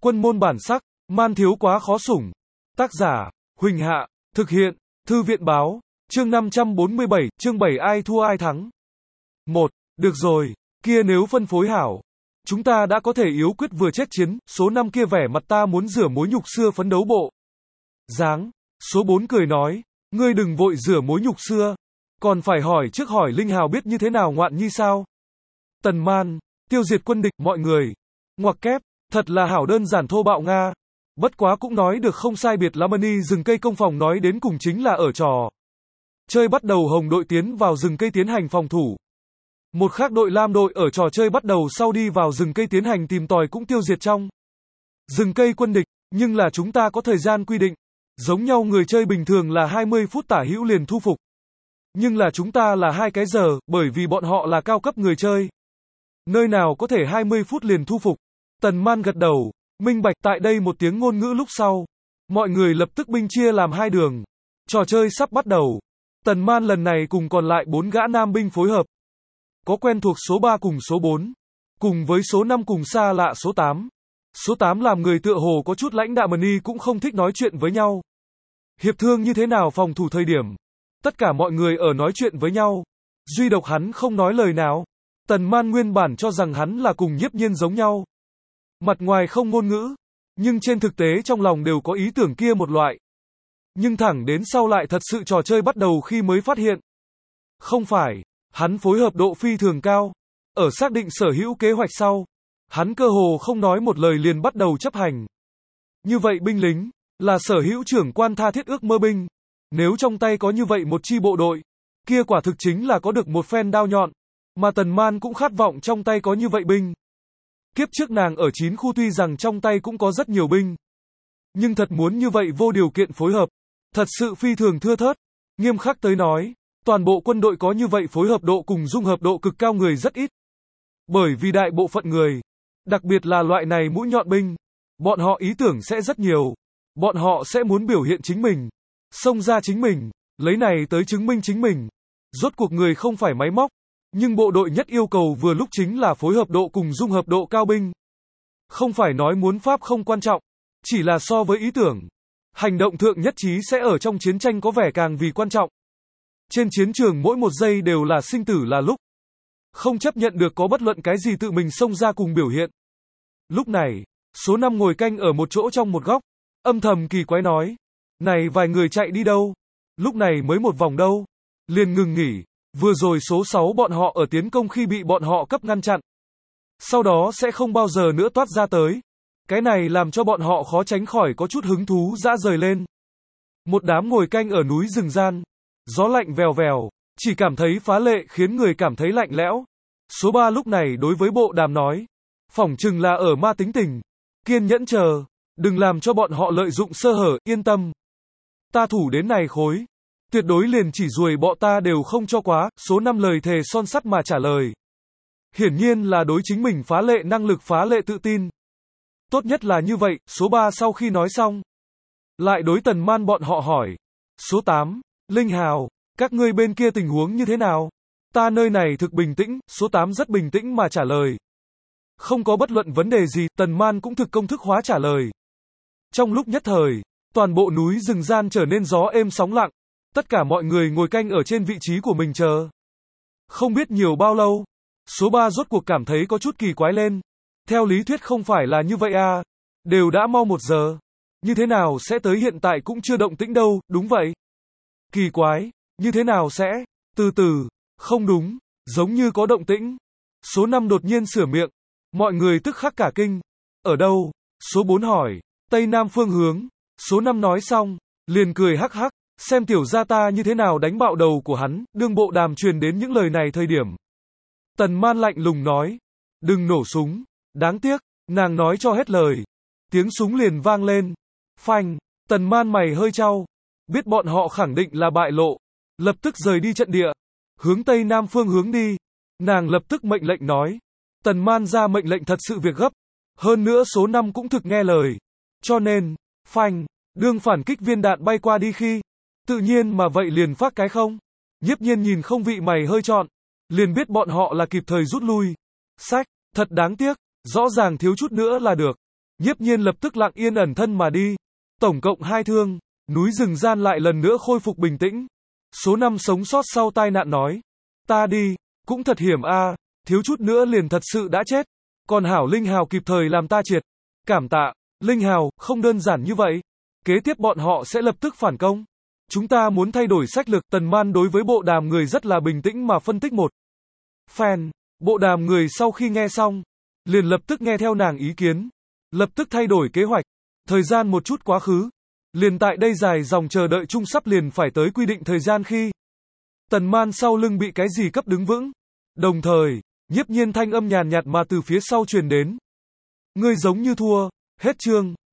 Quân môn bản sắc, man thiếu quá khó sủng. Tác giả, Huỳnh Hạ, thực hiện, Thư viện báo, chương 547, chương 7 ai thua ai thắng. 1. Được rồi, kia nếu phân phối hảo, chúng ta đã có thể yếu quyết vừa chết chiến, số 5 kia vẻ mặt ta muốn rửa mối nhục xưa phấn đấu bộ dáng. Số 4 cười nói, ngươi đừng vội rửa mối nhục xưa, còn phải hỏi trước hỏi Linh Hào biết như thế nào ngoạn nhi sao. Tần Man, tiêu diệt quân địch, mọi người. Ngoặc kép, thật là hảo đơn giản thô bạo Nga. Bất quá cũng nói được không sai biệt lắm. Mani rừng cây công phòng nói đến cùng chính là ở trò chơi bắt đầu hồng đội tiến vào rừng cây tiến hành phòng thủ. Một khác đội lam đội ở trò chơi bắt đầu sau đi vào rừng cây tiến hành tìm tòi cũng tiêu diệt trong rừng cây quân địch, nhưng là chúng ta có thời gian quy định. Giống nhau người chơi bình thường là 20 phút tả hữu liền thu phục. Nhưng là chúng ta là 2 cái giờ, bởi vì bọn họ là cao cấp người chơi. Nơi nào có thể 20 phút liền thu phục. Tần Man gật đầu, minh bạch. Tại đây một tiếng ngôn ngữ lúc sau, mọi người lập tức binh chia làm 2 đường. Trò chơi sắp bắt đầu. Tần Man lần này cùng còn lại 4 gã nam binh phối hợp. Có quen thuộc số 3 cùng số 4, cùng với số 5 cùng xa lạ số 8. Số 8 làm người tựa hồ có chút lãnh đạm, Mani cũng không thích nói chuyện với nhau. Hiệp thương như thế nào phòng thủ thời điểm, tất cả mọi người ở nói chuyện với nhau. Duy độc hắn không nói lời nào. Tần Man nguyên bản cho rằng hắn là cùng Nhiếp Nhiên giống nhau. Mặt ngoài không ngôn ngữ, nhưng trên thực tế trong lòng đều có ý tưởng kia một loại. Nhưng thẳng đến sau lại thật sự trò chơi bắt đầu khi mới phát hiện. Không phải, hắn phối hợp độ phi thường cao. Ở xác định sở hữu kế hoạch sau, hắn cơ hồ không nói một lời liền bắt đầu chấp hành. Như vậy binh lính, là sở hữu trưởng quan tha thiết ước mơ binh. Nếu trong tay có như vậy một chi bộ đội, kia quả thực chính là có được một phen đao nhọn. Mà Tần Man cũng khát vọng trong tay có như vậy binh. Kiếp trước nàng ở 9 khu tuy rằng trong tay cũng có rất nhiều binh, nhưng thật muốn như vậy vô điều kiện phối hợp, thật sự phi thường thưa thớt. Nghiêm khắc tới nói, toàn bộ quân đội có như vậy phối hợp độ cùng dung hợp độ cực cao người rất ít. Bởi vì đại bộ phận người, đặc biệt là loại này mũi nhọn binh, bọn họ ý tưởng sẽ rất nhiều. Bọn họ sẽ muốn biểu hiện chính mình, xông ra chính mình, lấy này tới chứng minh chính mình. Rốt cuộc người không phải máy móc, nhưng bộ đội nhất yêu cầu vừa lúc chính là phối hợp độ cùng dung hợp độ cao binh. Không phải nói muốn pháp không quan trọng, chỉ là so với ý tưởng, hành động thượng nhất trí sẽ ở trong chiến tranh có vẻ càng vì quan trọng. Trên chiến trường mỗi một giây đều là sinh tử là lúc. Không chấp nhận được có bất luận cái gì tự mình xông ra cùng biểu hiện. Lúc này, số 5 ngồi canh ở một chỗ trong một góc, âm thầm kỳ quái nói, này vài người chạy đi đâu? Lúc này mới một vòng đâu? Liền ngừng nghỉ, vừa rồi số 6 bọn họ ở tiến công khi bị bọn họ cấp ngăn chặn. Sau đó sẽ không bao giờ nữa toát ra tới. Cái này làm cho bọn họ khó tránh khỏi có chút hứng thú dã rời lên. Một đám ngồi canh ở núi rừng gian, gió lạnh vèo vèo, chỉ cảm thấy phá lệ khiến người cảm thấy lạnh lẽo. Số 3 lúc này đối với bộ đàm nói, phỏng chừng là ở ma tính tình, kiên nhẫn chờ, đừng làm cho bọn họ lợi dụng sơ hở, yên tâm. Ta thủ đến này khối, tuyệt đối liền chỉ ruồi bọ ta đều không cho quá. Số 5 lời thề son sắt mà trả lời. Hiển nhiên là đối chính mình phá lệ năng lực phá lệ tự tin. Tốt nhất là như vậy. Số 3 sau khi nói xong, lại đối Tần Man bọn họ hỏi. Số 8, Linh Hào, các ngươi bên kia tình huống như thế nào? Ta nơi này thực bình tĩnh. Số 8 rất bình tĩnh mà trả lời. Không có bất luận vấn đề gì. Tần Man cũng thực công thức hóa trả lời. Trong lúc nhất thời, toàn bộ núi rừng gian trở nên gió êm sóng lặng. Tất cả mọi người ngồi canh ở trên vị trí của mình chờ. Không biết nhiều bao lâu, số 3 rốt cuộc cảm thấy có chút kỳ quái lên. Theo lý thuyết không phải là như vậy à? Đều đã mau 1 giờ. Như thế nào sẽ tới hiện tại cũng chưa động tĩnh đâu, đúng vậy. Kỳ quái, như thế nào sẽ? Từ từ, không đúng, giống như có động tĩnh. Số 5 đột nhiên sửa miệng. Mọi người tức khắc cả kinh. Ở đâu? Số 4 hỏi. Tây Nam phương hướng. Số 5 nói xong, liền cười hắc hắc. Xem tiểu gia ta như thế nào đánh bạo đầu của hắn. Đương bộ đàm truyền đến những lời này thời điểm, Tần Man lạnh lùng nói, đừng nổ súng. Đáng tiếc, nàng nói cho hết lời, tiếng súng liền vang lên. Phanh. Tần Man mày hơi chau, biết bọn họ khẳng định là bại lộ, lập tức rời đi trận địa, hướng Tây Nam phương hướng đi. Nàng lập tức mệnh lệnh nói. Tần Man ra mệnh lệnh thật sự việc gấp. Hơn nữa số 5 cũng thực nghe lời. Cho nên, phanh, đương phản kích viên đạn bay qua đi khi, tự nhiên mà vậy liền phát cái không. Nhiếp Nhiên nhìn không vị mày hơi trọn, liền biết bọn họ là kịp thời rút lui. Sách, thật đáng tiếc, rõ ràng thiếu chút nữa là được. Nhiếp Nhiên lập tức lặng yên ẩn thân mà đi. Tổng cộng 2 thương, núi rừng gian lại lần nữa khôi phục bình tĩnh. Số 5 sống sót sau tai nạn nói. Ta đi, cũng thật hiểm a, thiếu chút nữa liền thật sự đã chết. Còn hảo Linh Hào kịp thời làm ta triệt. Cảm tạ, Linh Hào, không đơn giản như vậy. Kế tiếp bọn họ sẽ lập tức phản công. Chúng ta muốn thay đổi sách lược. Tần Man đối với bộ đàm người rất là bình tĩnh mà phân tích một phen. Bộ đàm người sau khi nghe xong, liền lập tức nghe theo nàng ý kiến. Lập tức thay đổi kế hoạch. Thời gian một chút quá khứ. Liền tại đây dài dòng chờ đợi chung sắp liền phải tới quy định thời gian khi Tần Man sau lưng bị cái gì cấp đứng vững. Đồng thời, Nhiếp Nhiên thanh âm nhàn nhạt mà từ phía sau truyền đến. Ngươi giống như thua, hết chương.